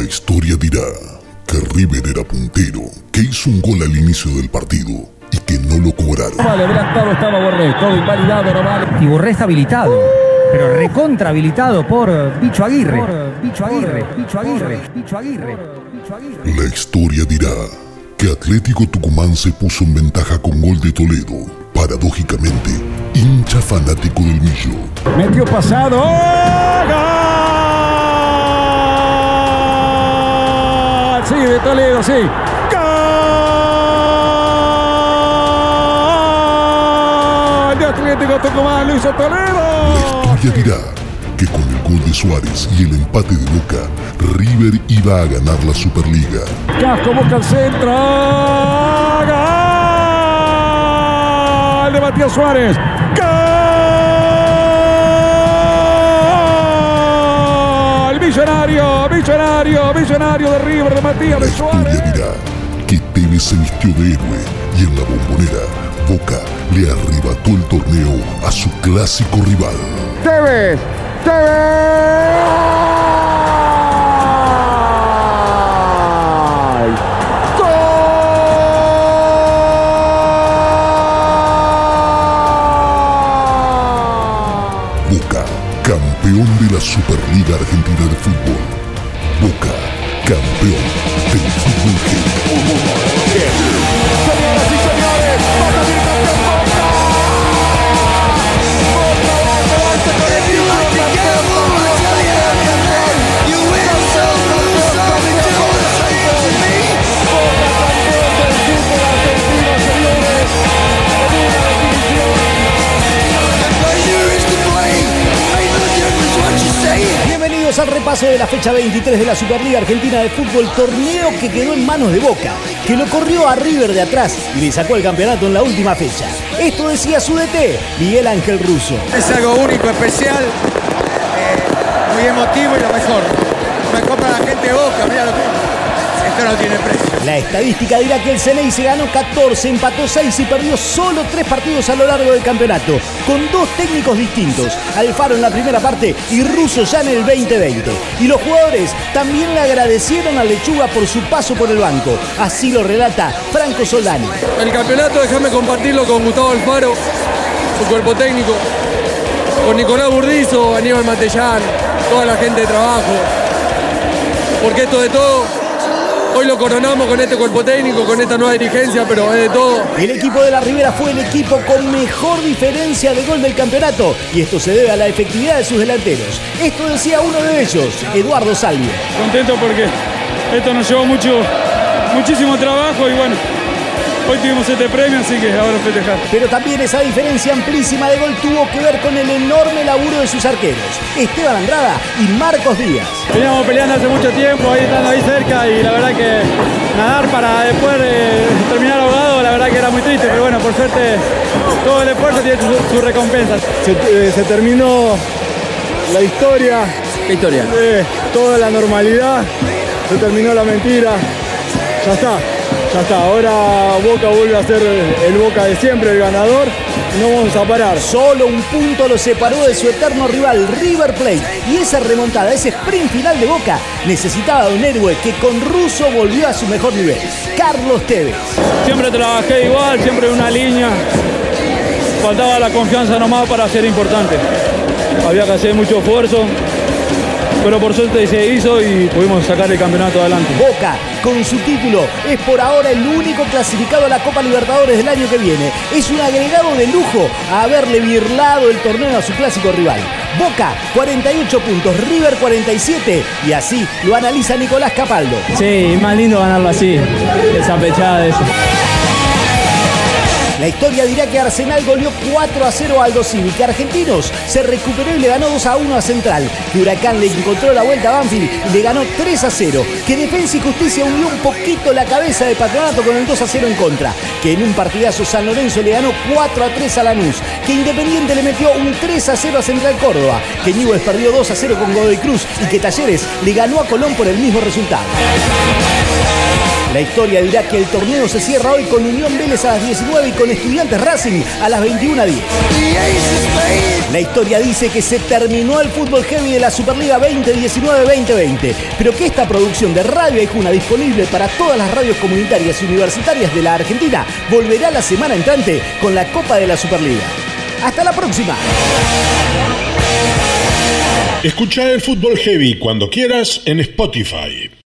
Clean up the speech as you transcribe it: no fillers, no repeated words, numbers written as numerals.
historia dirá que River era puntero, que hizo un gol al inicio del partido y que no lo cobraron. Vale, adelantado estaba Borré, todo invalidado, no vale. Y Borré está habilitado, pero recontra habilitado por Bicho Aguirre. La historia dirá que Atlético Tucumán se puso en ventaja con gol de Toledo. Paradójicamente, hincha fanático del Millo. Metió pasado. ¡Oh! ¡Gol! Sí, de Toledo, sí. ¡Gol! De Atlético Tucumán, lo hizo Toledo. La historia dirá que con el gol de Suárez y el empate de Boca, River iba a ganar la Superliga. Casco busca el centro. ¡Gol! De Matías Suárez. ¡Gol! Millonario de River, de Matías de Suárez. La historia dirá que Tevez se vistió de héroe y en la Bombonera, Boca le arrebató el torneo a su clásico rival. ¡Tevez! Boca, campeón de la Superliga Argentina de Fútbol. Boca, campeón del fútbol Señoras y señores, va a salir campeón Boca. Bienvenidos al repaso de la fecha 23 de la Superliga Argentina de Fútbol, torneo que quedó en manos de Boca, que lo corrió a River de atrás y le sacó el campeonato en la última fecha. Esto decía su DT, Miguel Ángel Russo. Es algo único, especial, muy emotivo y lo mejor para la gente de Boca, mirá lo que esto no tiene precio. La estadística dirá que el Ceney se ganó 14, empató 6 y perdió solo 3 partidos a lo largo del campeonato, con 2 técnicos distintos, Alfaro en la primera parte y Russo ya en el 2020. Y los jugadores también le agradecieron a Lechuga por su paso por el banco, así lo relata Franco Soldani. El campeonato déjame compartirlo con Gustavo Alfaro, su cuerpo técnico, con Nicolás Burdizo, Aníbal Matellán, toda la gente de trabajo, porque esto de todo, hoy lo coronamos con este cuerpo técnico, con esta nueva dirigencia, pero es de todo. El equipo de la Ribera fue el equipo con mejor diferencia de gol del campeonato y esto se debe a la efectividad de sus delanteros. Esto decía uno de ellos, Eduardo Salvio. Contento porque esto nos llevó muchísimo trabajo y bueno, hoy tuvimos este premio, así que ahora festejar. Pero también esa diferencia amplísima de gol tuvo que ver con el enorme laburo de sus arqueros, Esteban Andrada y Marcos Díaz. Veníamos peleando hace mucho tiempo, estando ahí cerca y la verdad que nadar para después terminar ahogado, la verdad que era muy triste, pero bueno, por suerte todo el esfuerzo tiene su recompensa. Se terminó la historia. ¿Qué historia? Toda la normalidad, se terminó la mentira, ya está, ahora Boca vuelve a ser el Boca de siempre, el ganador, y no vamos a parar. Solo un punto lo separó de su eterno rival River Plate y esa remontada, ese sprint final de Boca, necesitaba de un héroe que con Russo volvió a su mejor nivel, Carlos Tevez. Siempre trabajé igual, siempre una línea, faltaba la confianza nomás para ser importante, había que hacer mucho esfuerzo, pero por suerte se hizo y pudimos sacar el campeonato adelante. Boca, con su título, es por ahora el único clasificado a la Copa Libertadores del año que viene. Es un agregado de lujo a haberle birlado el torneo a su clásico rival. Boca, 48 puntos, River 47 y así lo analiza Nicolás Capaldo. Sí, más lindo ganarlo así, esa pechada de eso. La historia dirá que Arsenal goleó 4-0 a Aldo Civi, que Argentinos se recuperó y le ganó 2-1 a Central, que Huracán le encontró la vuelta a Banfield y le ganó 3-0, que Defensa y Justicia unió un poquito la cabeza de Patronato con el 2-0 en contra, que en un partidazo San Lorenzo le ganó 4-3 a Lanús, que Independiente le metió un 3-0 a Central Córdoba, que Newell's perdió 2-0 con Godoy Cruz y que Talleres le ganó a Colón por el mismo resultado. La historia dirá que el torneo se cierra hoy con Unión Vélez a las 19 y con Estudiantes Racing a las 21:10. La historia dice que se terminó el fútbol heavy de la Superliga 2019-2020, pero que esta producción de Radio Aijuna, disponible para todas las radios comunitarias y universitarias de la Argentina, volverá la semana entrante con la Copa de la Superliga. ¡Hasta la próxima! Escucha el fútbol heavy cuando quieras en Spotify.